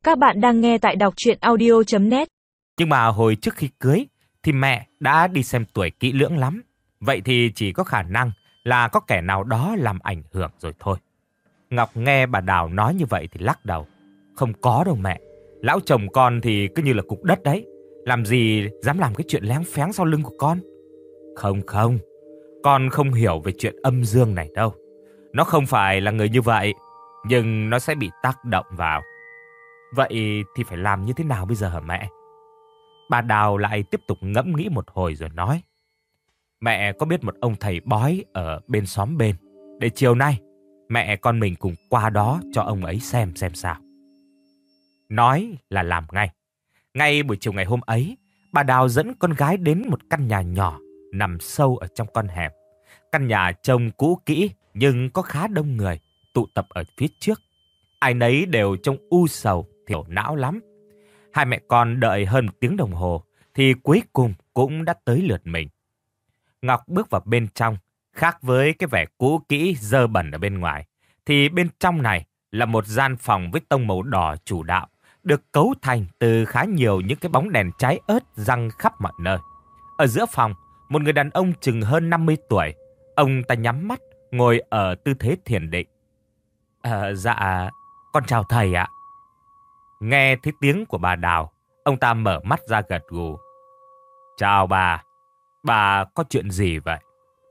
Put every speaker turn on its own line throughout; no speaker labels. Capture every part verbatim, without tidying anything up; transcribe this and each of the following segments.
Các bạn đang nghe tại đọc truyện audio chấm net.
Nhưng mà hồi trước khi cưới thì mẹ đã đi xem tuổi kỹ lưỡng lắm. Vậy thì chỉ có khả năng là có kẻ nào đó làm ảnh hưởng rồi thôi. Ngọc nghe bà Đào nói như vậy thì lắc đầu. Không có đâu mẹ. Lão chồng con thì cứ như là cục đất đấy. Làm gì dám làm cái chuyện léng phéng sau lưng của con. Không không. Con không hiểu về chuyện âm dương này đâu. Nó không phải là người như vậy. Nhưng nó sẽ bị tác động vào. Vậy thì phải làm như thế nào bây giờ hả mẹ? Bà Đào lại tiếp tục ngẫm nghĩ một hồi rồi nói. Mẹ có biết một ông thầy bói ở bên xóm bên. Để chiều nay mẹ con mình cùng qua đó cho ông ấy xem xem sao. Nói là làm ngay. Ngay buổi chiều ngày hôm ấy, bà Đào dẫn con gái đến một căn nhà nhỏ nằm sâu ở trong con hẻm. Căn nhà trông cũ kỹ nhưng có khá đông người tụ tập ở phía trước. Ai nấy đều trông u sầu, thiểu não lắm. Hai mẹ con đợi hơn một tiếng đồng hồ thì cuối cùng cũng đã tới lượt mình. Ngọc bước vào bên trong, khác với cái vẻ cũ kỹ dơ bẩn ở bên ngoài, thì bên trong này là một gian phòng với tông màu đỏ chủ đạo, được cấu thành từ khá nhiều những cái bóng đèn cháy ớt răng khắp mọi nơi. Ở giữa phòng, một người đàn ông chừng hơn năm mươi tuổi, ông ta nhắm mắt, ngồi ở tư thế thiền định. À, dạ, con chào thầy ạ. Nghe thấy tiếng của bà Đào, ông ta mở mắt ra gật gù. Chào bà, bà có chuyện gì vậy?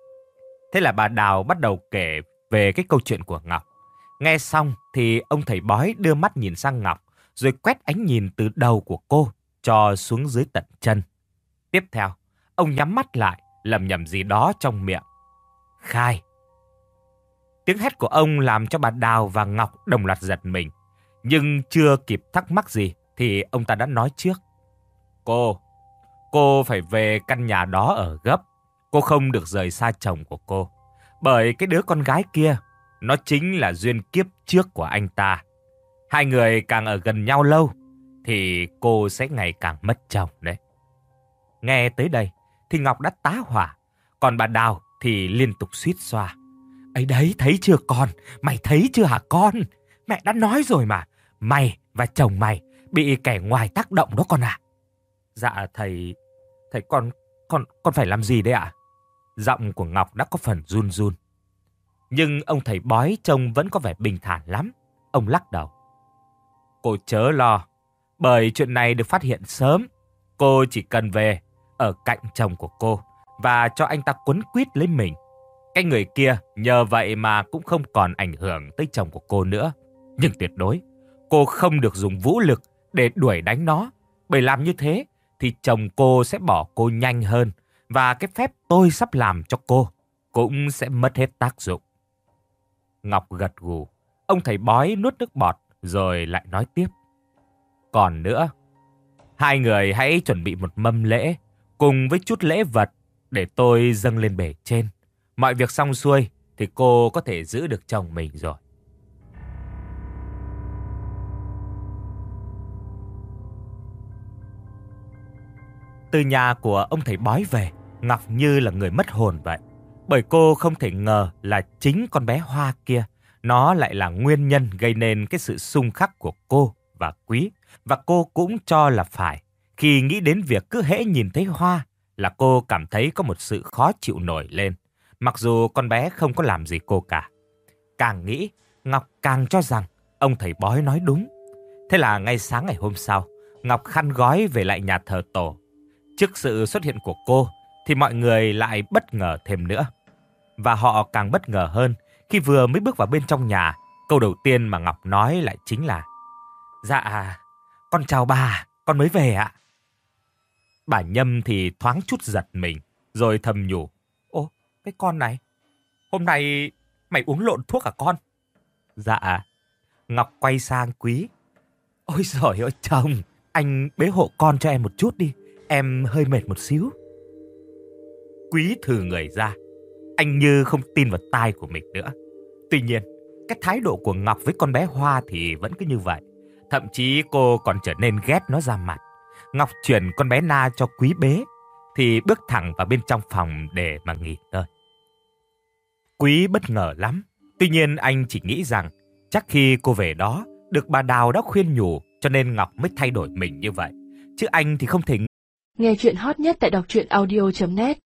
Thế là bà Đào bắt đầu kể về cái câu chuyện của Ngọc. Nghe xong thì ông thầy bói đưa mắt nhìn sang Ngọc, rồi quét ánh nhìn từ đầu của cô cho xuống dưới tận chân. Tiếp theo, ông nhắm mắt lại, lẩm nhẩm gì đó trong miệng. Khai. Tiếng hét của ông làm cho bà Đào và Ngọc đồng loạt giật mình. Nhưng chưa kịp thắc mắc gì thì ông ta đã nói trước. Cô, cô phải về căn nhà đó ở gấp. Cô không được rời xa chồng của cô. Bởi cái đứa con gái kia, nó chính là duyên kiếp trước của anh ta. Hai người càng ở gần nhau lâu thì cô sẽ ngày càng mất chồng đấy. Nghe tới đây thì Ngọc đã tá hỏa. Còn bà Đào thì liên tục suýt xoa. Ấy đấy, thấy chưa con? Mày thấy chưa hả con? Mẹ đã nói rồi mà. Mày và chồng mày bị kẻ ngoài tác động đó con ạ. À. Dạ thầy, thầy con, con, con phải làm gì đấy ạ? À? Giọng của Ngọc đã có phần run run. Nhưng ông thầy bói trông vẫn có vẻ bình thản lắm. Ông lắc đầu. Cô chớ lo, bởi chuyện này được phát hiện sớm. Cô chỉ cần về ở cạnh chồng của cô và cho anh ta quấn quýt lấy mình. Cái người kia nhờ vậy mà cũng không còn ảnh hưởng tới chồng của cô nữa. Nhưng tuyệt đối, cô không được dùng vũ lực để đuổi đánh nó. Bởi làm như thế thì chồng cô sẽ bỏ cô nhanh hơn. Và cái phép tôi sắp làm cho cô cũng sẽ mất hết tác dụng. Ngọc gật gù. Ông thầy bói nuốt nước bọt rồi lại nói tiếp. Còn nữa, hai người hãy chuẩn bị một mâm lễ cùng với chút lễ vật để tôi dâng lên bề trên. Mọi việc xong xuôi thì cô có thể giữ được chồng mình rồi. Từ nhà của ông thầy bói về, Ngọc như là người mất hồn vậy. Bởi cô không thể ngờ là chính con bé Hoa kia, nó lại là nguyên nhân gây nên cái sự xung khắc của cô và Quý. Và cô cũng cho là phải. Khi nghĩ đến việc cứ hễ nhìn thấy Hoa là cô cảm thấy có một sự khó chịu nổi lên. Mặc dù con bé không có làm gì cô cả. Càng nghĩ, Ngọc càng cho rằng ông thầy bói nói đúng. Thế là ngay sáng ngày hôm sau, Ngọc khăn gói về lại nhà thờ tổ. Trước sự xuất hiện của cô thì mọi người lại bất ngờ thêm nữa. Và họ càng bất ngờ hơn khi vừa mới bước vào bên trong nhà, câu đầu tiên mà Ngọc nói lại chính là: Dạ, con chào bà, con mới về ạ. Bà Nhâm thì thoáng chút giật mình, rồi thầm nhủ: Ô, cái con này, hôm nay mày uống lộn thuốc à con? Dạ. Ngọc quay sang Quý. Ôi giời ơi chồng, anh bế hộ con cho em một chút đi, em hơi mệt một xíu. Quý thừ người ra. Anh như không tin vào tai của mình nữa. Tuy nhiên, cái thái độ của Ngọc với con bé Hoa thì vẫn cứ như vậy. Thậm chí cô còn trở nên ghét nó ra mặt. Ngọc chuyển con bé Na cho Quý bế, thì bước thẳng vào bên trong phòng để mà nghỉ ngơi. Quý bất ngờ lắm. Tuy nhiên anh chỉ nghĩ rằng chắc khi cô về đó, được bà Đào đã khuyên nhủ cho nên Ngọc mới thay đổi mình như vậy. Chứ anh thì không thể.
Nghe chuyện hot nhất tại đọc truyện audio chấm net